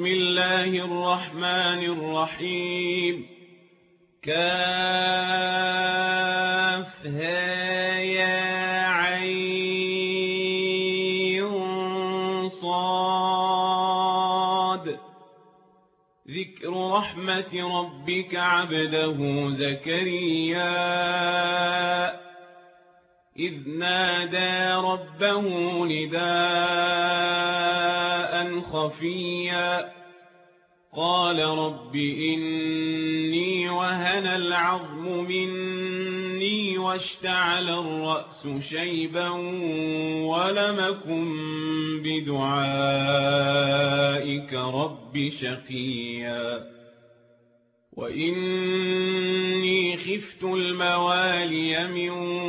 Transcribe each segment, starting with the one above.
بسم الله الرحمن الرحيم كافها يا عين صاد ذكر رحمة ربك عبده زكريا إذ نادى ربه نداء خفيا قال رب إني وهن العظم مني واشتعل الرأس شيبا ولم أكن بدعائك رب شقيا وإني خفت الموالي من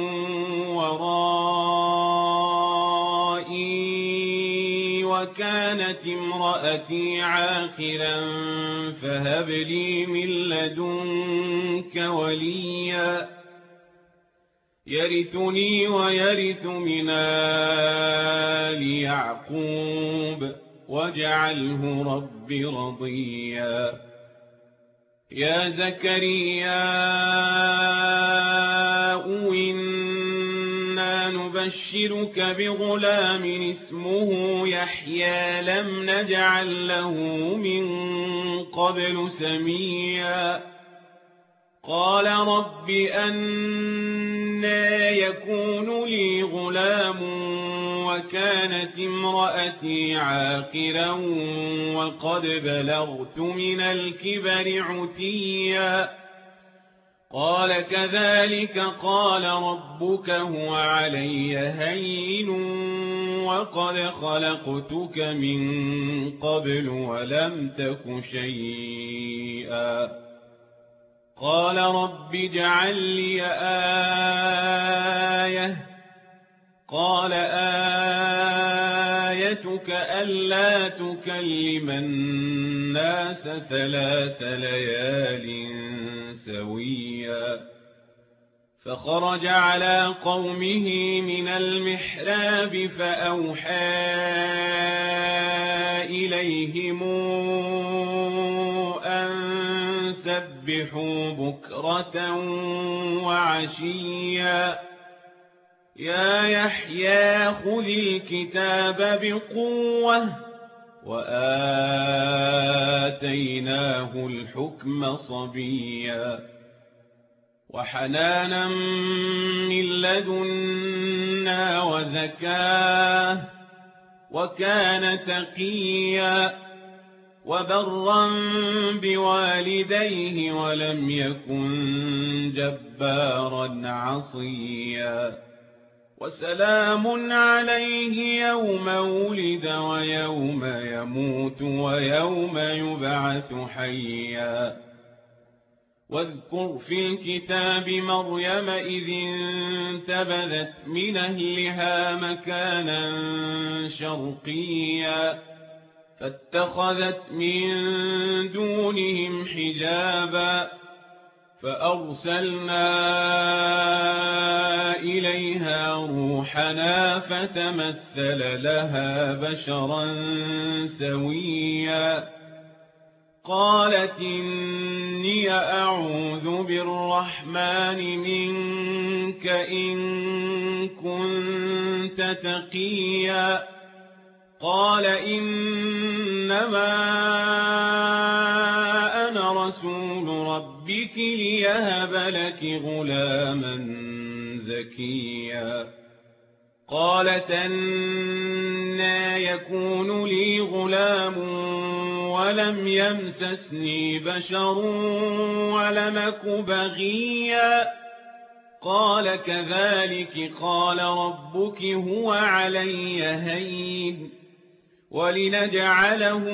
ورائي وكانت امرأتي عاقرا فهب لي من لدنك وليا يرثني ويرث من آل يعقوب واجعله رب رضيا يا زكريا إنا نبشرك بغلام اسمه يحيى لم نجعل له من قبل سميا قال رب أنى يكون لي غلام وكانت امرأتي عاقرا وقد بلغت من الكبر عتيا قال كذلك قال ربك هو علي هين وقد خلقتك من قبل ولم تك شيئا قال رب اجعل لي آية قال آيتك ألا تكلم الناس 3 ليال سويا فخرج على قومه من المحراب فأوحى إليهم أن سبحوا بكرة وعشيا يا يحيى خذ الكتاب بقوة وآتيناه الحكم صبيا وحنانا من لدنا وزكاة وكان تقيا وبرا بوالديه ولم يكن جبارا عصيا وسلام عليه يوم ولد ويوم يموت ويوم يبعث حيا واذكر في الكتاب مريم إذ انتبذت من أهلها مكانا شرقيا فاتخذت من دونهم حجابا فأرسلنا إليها روحنا فتمثل لها بشرا سويا قالت إني أعوذ بالرحمن منك إن كنت تقيا قال إنما أنا رسول ربك ليهب لك غلاما زكيا قالت أنى يكون لي غلام ولم يمسسني بشر ولم أك بغيا قال كذلك قال ربك هو علي هين ولنجعله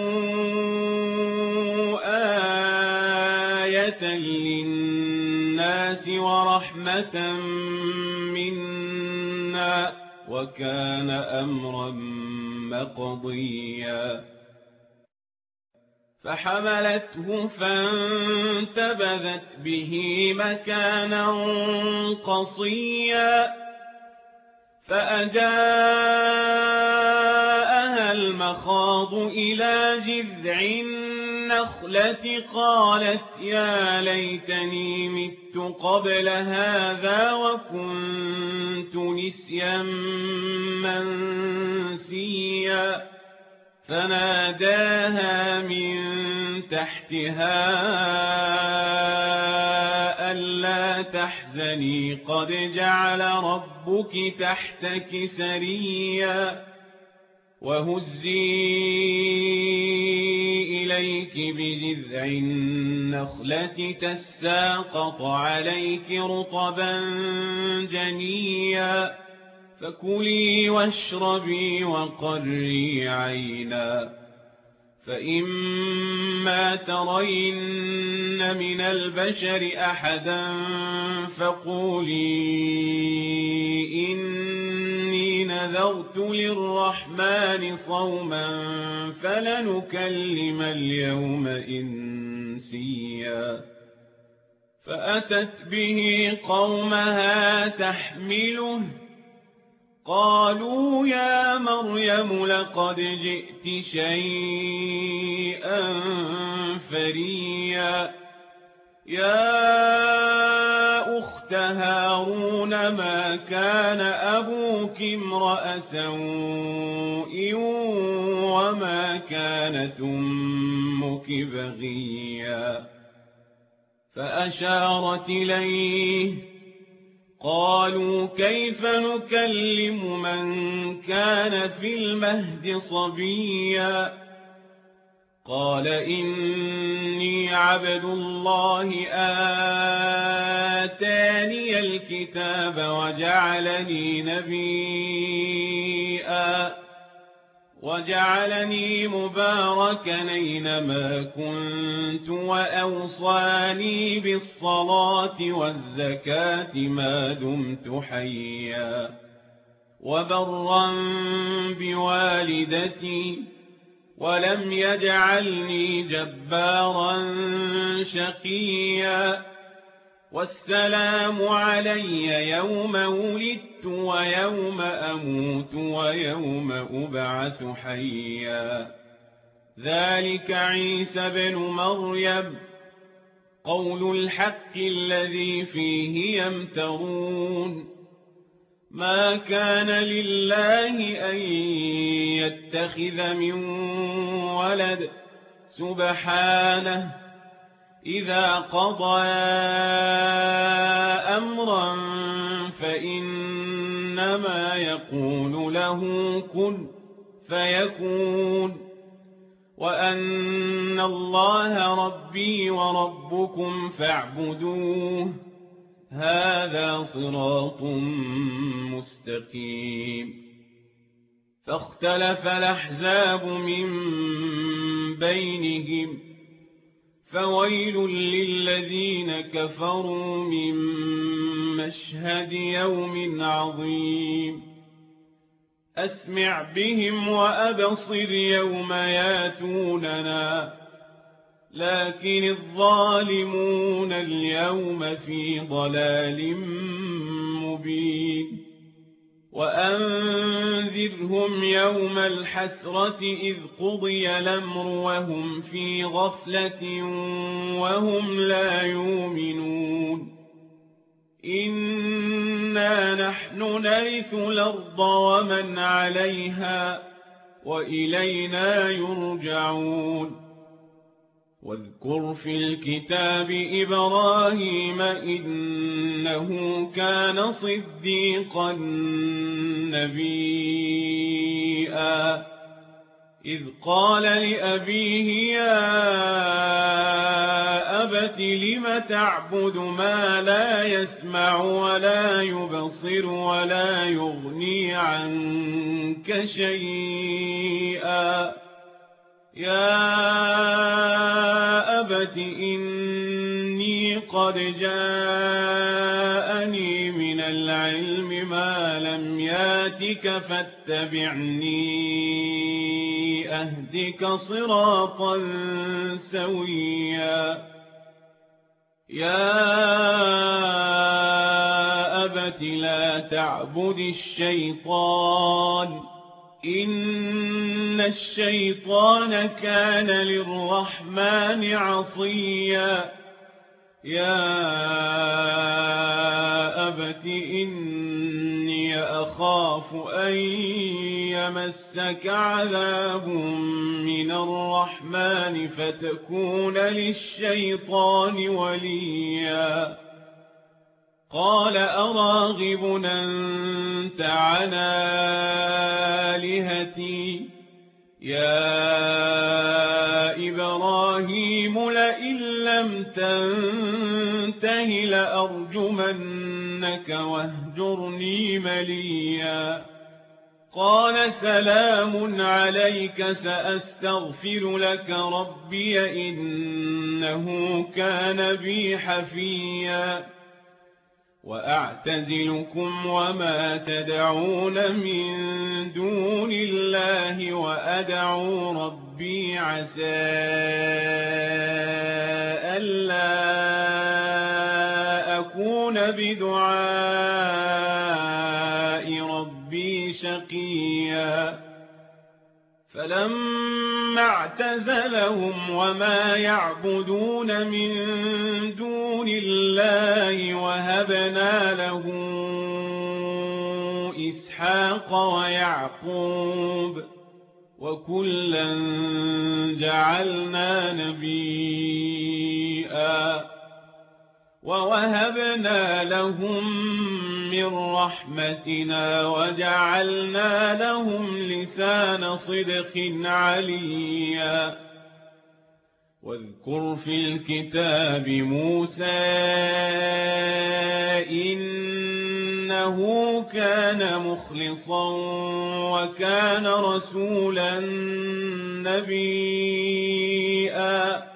آية للناس ورحمة منا وكان أمرا مقضيا فحملته فانتبذت به مكانا قصيا فأجاءها إليها المخاض إلى جذع النخلة قالت يا ليتني مت قبل هذا وكنت نسيا منسيا فناداها من تحتها ألا تحزني قد جعل ربك تحتك سريا وهزي إليك بجذع النخلة تساقط عليك رطبا جنيا فكلي واشربي وقري عينا فإما ترين من البشر أحدا فقولي إني نذرت للرحمن صوما فلنكلم اليوم إنسيا فأتت به قومها تحمله قالوا يا مريم لقد جئت شيئا فريا يا أخت هارون ما كان أبوك امرأ سوء وما كانت أمك بغيا فأشارت إليه قالوا كيف نكلم من كان في المهد صبيا قال إني عبد الله آتاني الكتاب وجعلني نبيا وجعلني مباركا أينما كنت وأوصاني بالصلاة والزكاة ما دمت حيا وبرا بوالدتي ولم يجعلني جبارا شقيا والسلام علي يوم ولدت ويوم أموت ويوم أبعث حيا ذلك عيسى بن مريم قول الحق الذي فيه يمترون ما كان لله أن يتخذ من ولد سبحانه إذا قضى أمرا فإنما يقول له كن فيكون وأن الله ربي وربكم فاعبدوه هذا صراط مستقيم فاختلف الأحزاب من بينهم فويل للذين كفروا من مشهد يوم عظيم أسمع بهم وأبصر يوم ياتوننا لكن الظالمون اليوم في ضلال مبين وأنذرهم يوم الحسرة إذ قضي الأمر وهم في غفلة وهم لا يؤمنون إنا نحن نرث الأرض ومن عليها وإلينا يرجعون واذكر في الكتاب إبراهيم إنه كان صديقا نبيا إذ قال لأبيه يا أبت لم تعبد ما لا يسمع ولا يبصر ولا يغني عنك شيئا يا أبت إني قد جاءني من العلم ما لم ياتك فاتبعني أهدك صراطا سويا يا أبت لا تعبد الشيطان إن الشيطان كان للرحمن عصيا يا أبت إني أخاف أن يمسك عذاب من الرحمن فتكون للشيطان وليا قال أراغب أنت عن آلهتي يا إبراهيم لئن لم تنته لأرجمنك واهجرني مليا قال سلام عليك سأستغفر لك ربي إنه كان بي حفيا وأعتزلكم وما تدعون من دون الله وأدعو ربي عسى ألا أكون بدعاء ربي شقيا فلما اعتزلهم وما يعبدون من دون الله وهبنا له إسحاق ويعقوب وكلا جعلنا نبيا ووهبنا لهم من رحمتنا وجعلنا لهم لسان صدق عليا واذكر في الكتاب موسى إنه كان مخلصا وكان رسولا نبيا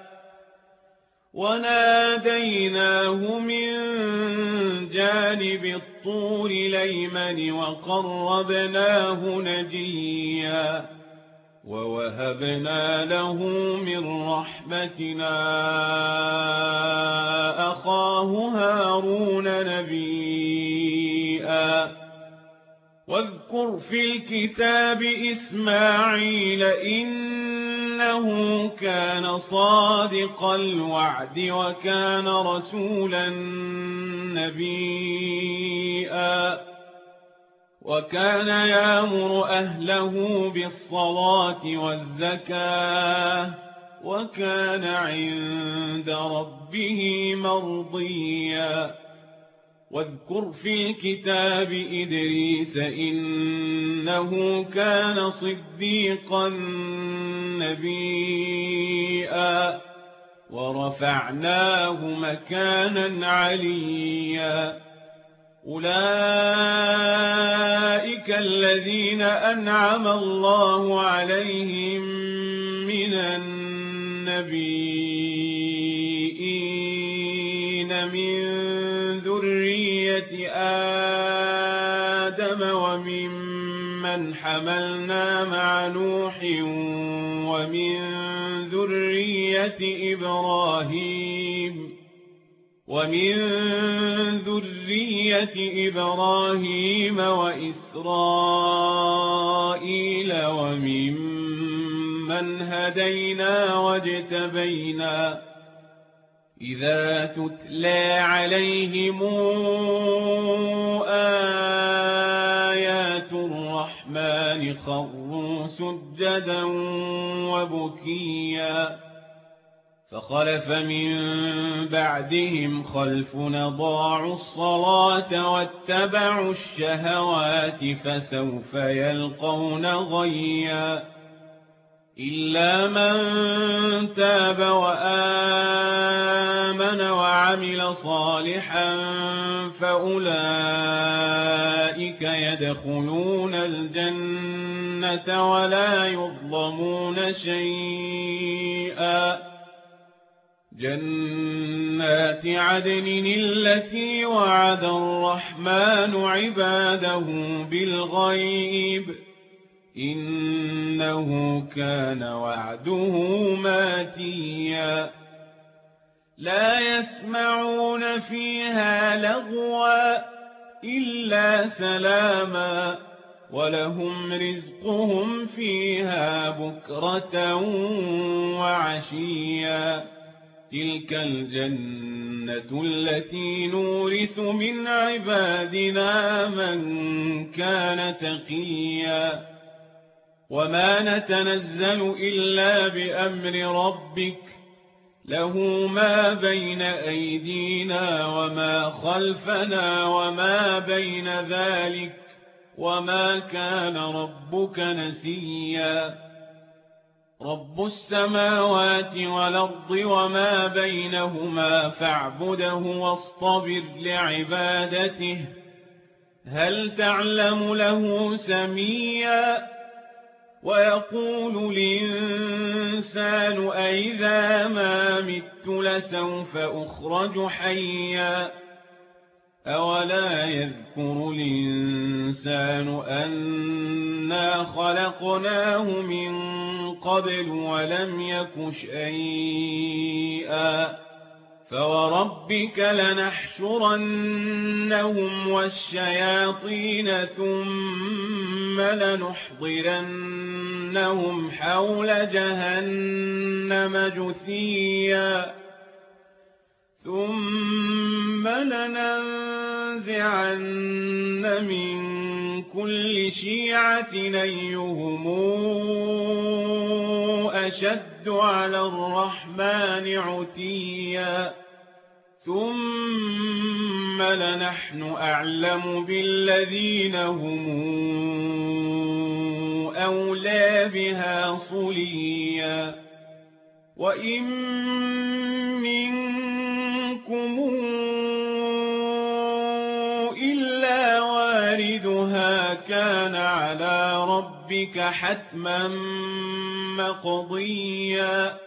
وناديناه من جانب الطور الأيمن وقربناه نجيا ووهبنا له من رحمتنا أخاه هارون نبيا واذكر في الكتاب إسماعيل إنه كان صادق الوعد وكان رسولا نبيا وكان يأمر أهله بالصلاة والزكاة وكان عند ربه مرضيا واذكر في الكتاب إدريس إنه كان صديقا نبيا ورفعناه مكانا عليا أولئك الذين أنعم الله عليهم من النبيين من ذرية آدم وممن حملنا مع نوح ومن ذرية إبراهيم وإسرائيل وممن هدينا واجتبينا إذا تتلى عليهم آيات الرحمن خروا سجدا وبكيا فخلف من بعدهم خلف أضاعوا الصلاة واتبعوا الشهوات فسوف يلقون غيا إلا من تاب وآمن وعمل صالحا فأولئك يدخلون الجنة ولا يظلمون شيئا جنات عدن التي وعد الرحمن عباده بالغيب إنه كان وعده ماتيا لا يسمعون فيها لغوا إلا سلاما ولهم رزقهم فيها بكرة وعشيا تلك الجنة التي نورث من عبادنا من كان تقيا وما نتنزل إلا بأمر ربك له ما بين أيدينا وما خلفنا وما بين ذلك وما كان ربك نسيا رب السماوات والأرض وما بينهما فاعبده واصطبر لعبادته هل تعلم له سميا ويقول الإنسان أئذا ما مت لسوف أخرج حيا أولا يذكر الإنسان أنا خلقناه من قبل ولم يك شيئا فوربك لنحشرنهم والشياطين ثم لنحضرنهم حول جهنم جثيا ثم لننزعن من كل شيعة أيهم أشد على الرحمن عتيا ثم لنحن أعلم بالذين هم أولى بها صليا وإن منكم إلا واردها كان على ربك حتما مقضيا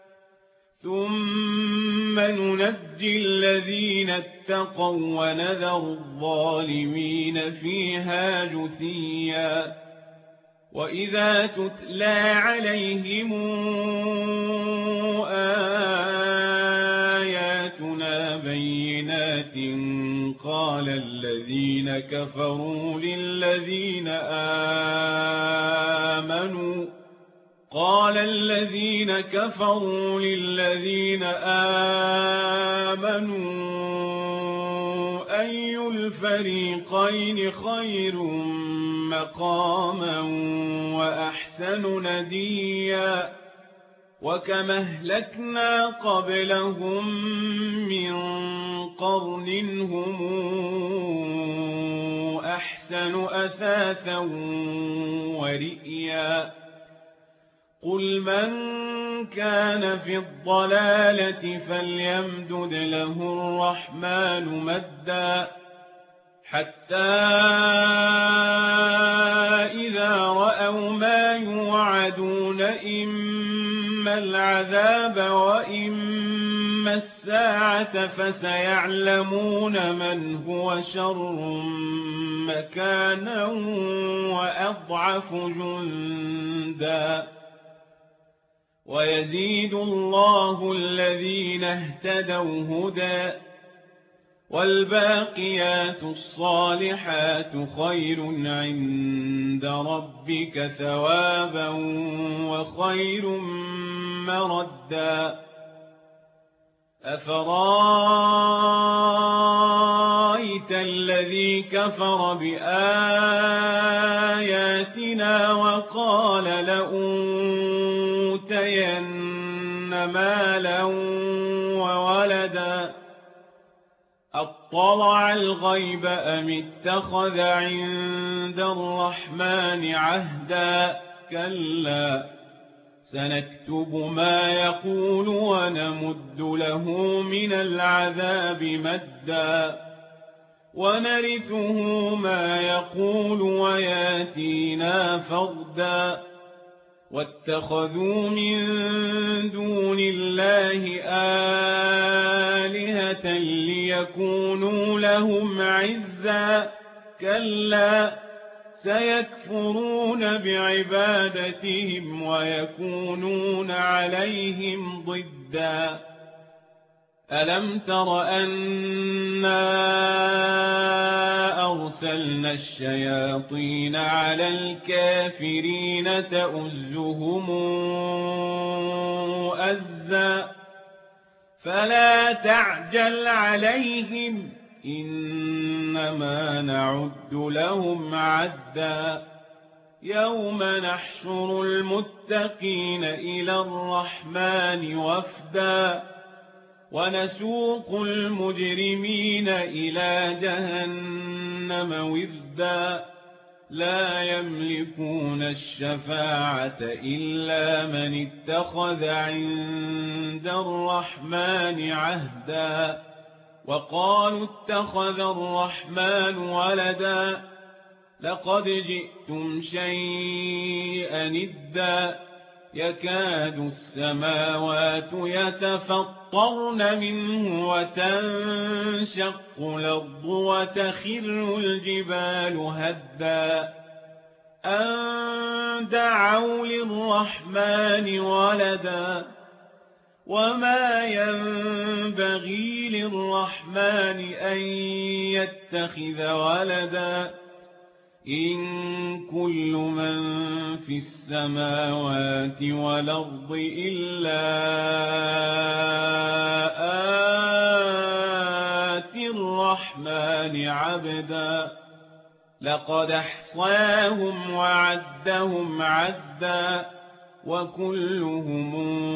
ثم ننجي الذين اتقوا ونذر الظالمين فيها جثيا وإذا تتلى عليهم آياتنا بينات قال الذين كفروا للذين آمنوا أي الفريقين خير مقاما وأحسن نديا وكما أهلكنا قبلهم من قرن هم أحسن أثاثا ورئيا قل من كان في الضلالة فليمدد له الرحمن مدا حتى إذا رأوا ما يوعدون إما العذاب وإما الساعة فسيعلمون من هو شر مكانا وأضعف جندا ويزيد الله الذين اهتدوا هدى والباقيات الصالحات خير عند ربك ثوابا وخير مردا أفرايت الذي كفر بآياتنا وقال لأوتين مالا وولدا أطلع الغيب أم اتخذ عند الرحمن عهدا كلا سنكتب ما يقول ونمد له من العذاب مدا ونرثه ما يقول وياتينا فردا واتخذوا من دون الله آلهة ليكونوا لهم عزا كلا سيكفرون بعبادتهم ويكونون عليهم ضدا ألم تر أنا أرسلنا الشياطين على الكافرين تؤزهم أزا فلا تعجل عليهم إنما نعد لهم عدا يوم نحشر المتقين إلى الرحمن وفدا ونسوق المجرمين إلى جهنم وفدا لا يملكون الشفاعة إلا من اتخذ عند الرحمن عهدا وقالوا اتخذ الرحمن ولدا لقد جئتم شيئا إدا يكاد السماوات يتفطرن منه وتنشق الأرض وتخر الجبال هدا أن دعوا للرحمن ولدا وما ينبغي للرحمن أن يتخذ ولدا إن كل من في السماوات والأرض إلا آتي الرحمن عبدا لقد أحصاهم وعدهم عدا وكلهم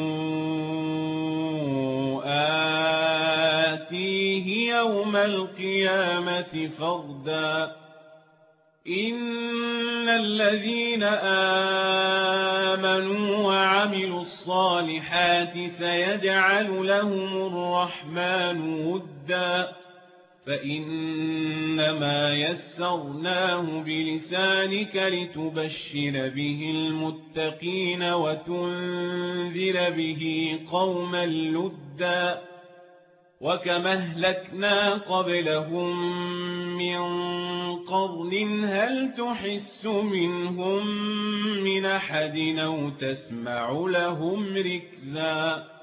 آتيه يوم القيامة فردا إن الذين آمنوا وعملوا الصالحات سيجعل لهم الرحمن ودا فإنما يسرناه بلسانك لتبشر به المتقين وتنذر به قوما لدا وكما أهلكنا قبلهم من قرن هل تحس منهم من أحد أو تسمع لهم ركزا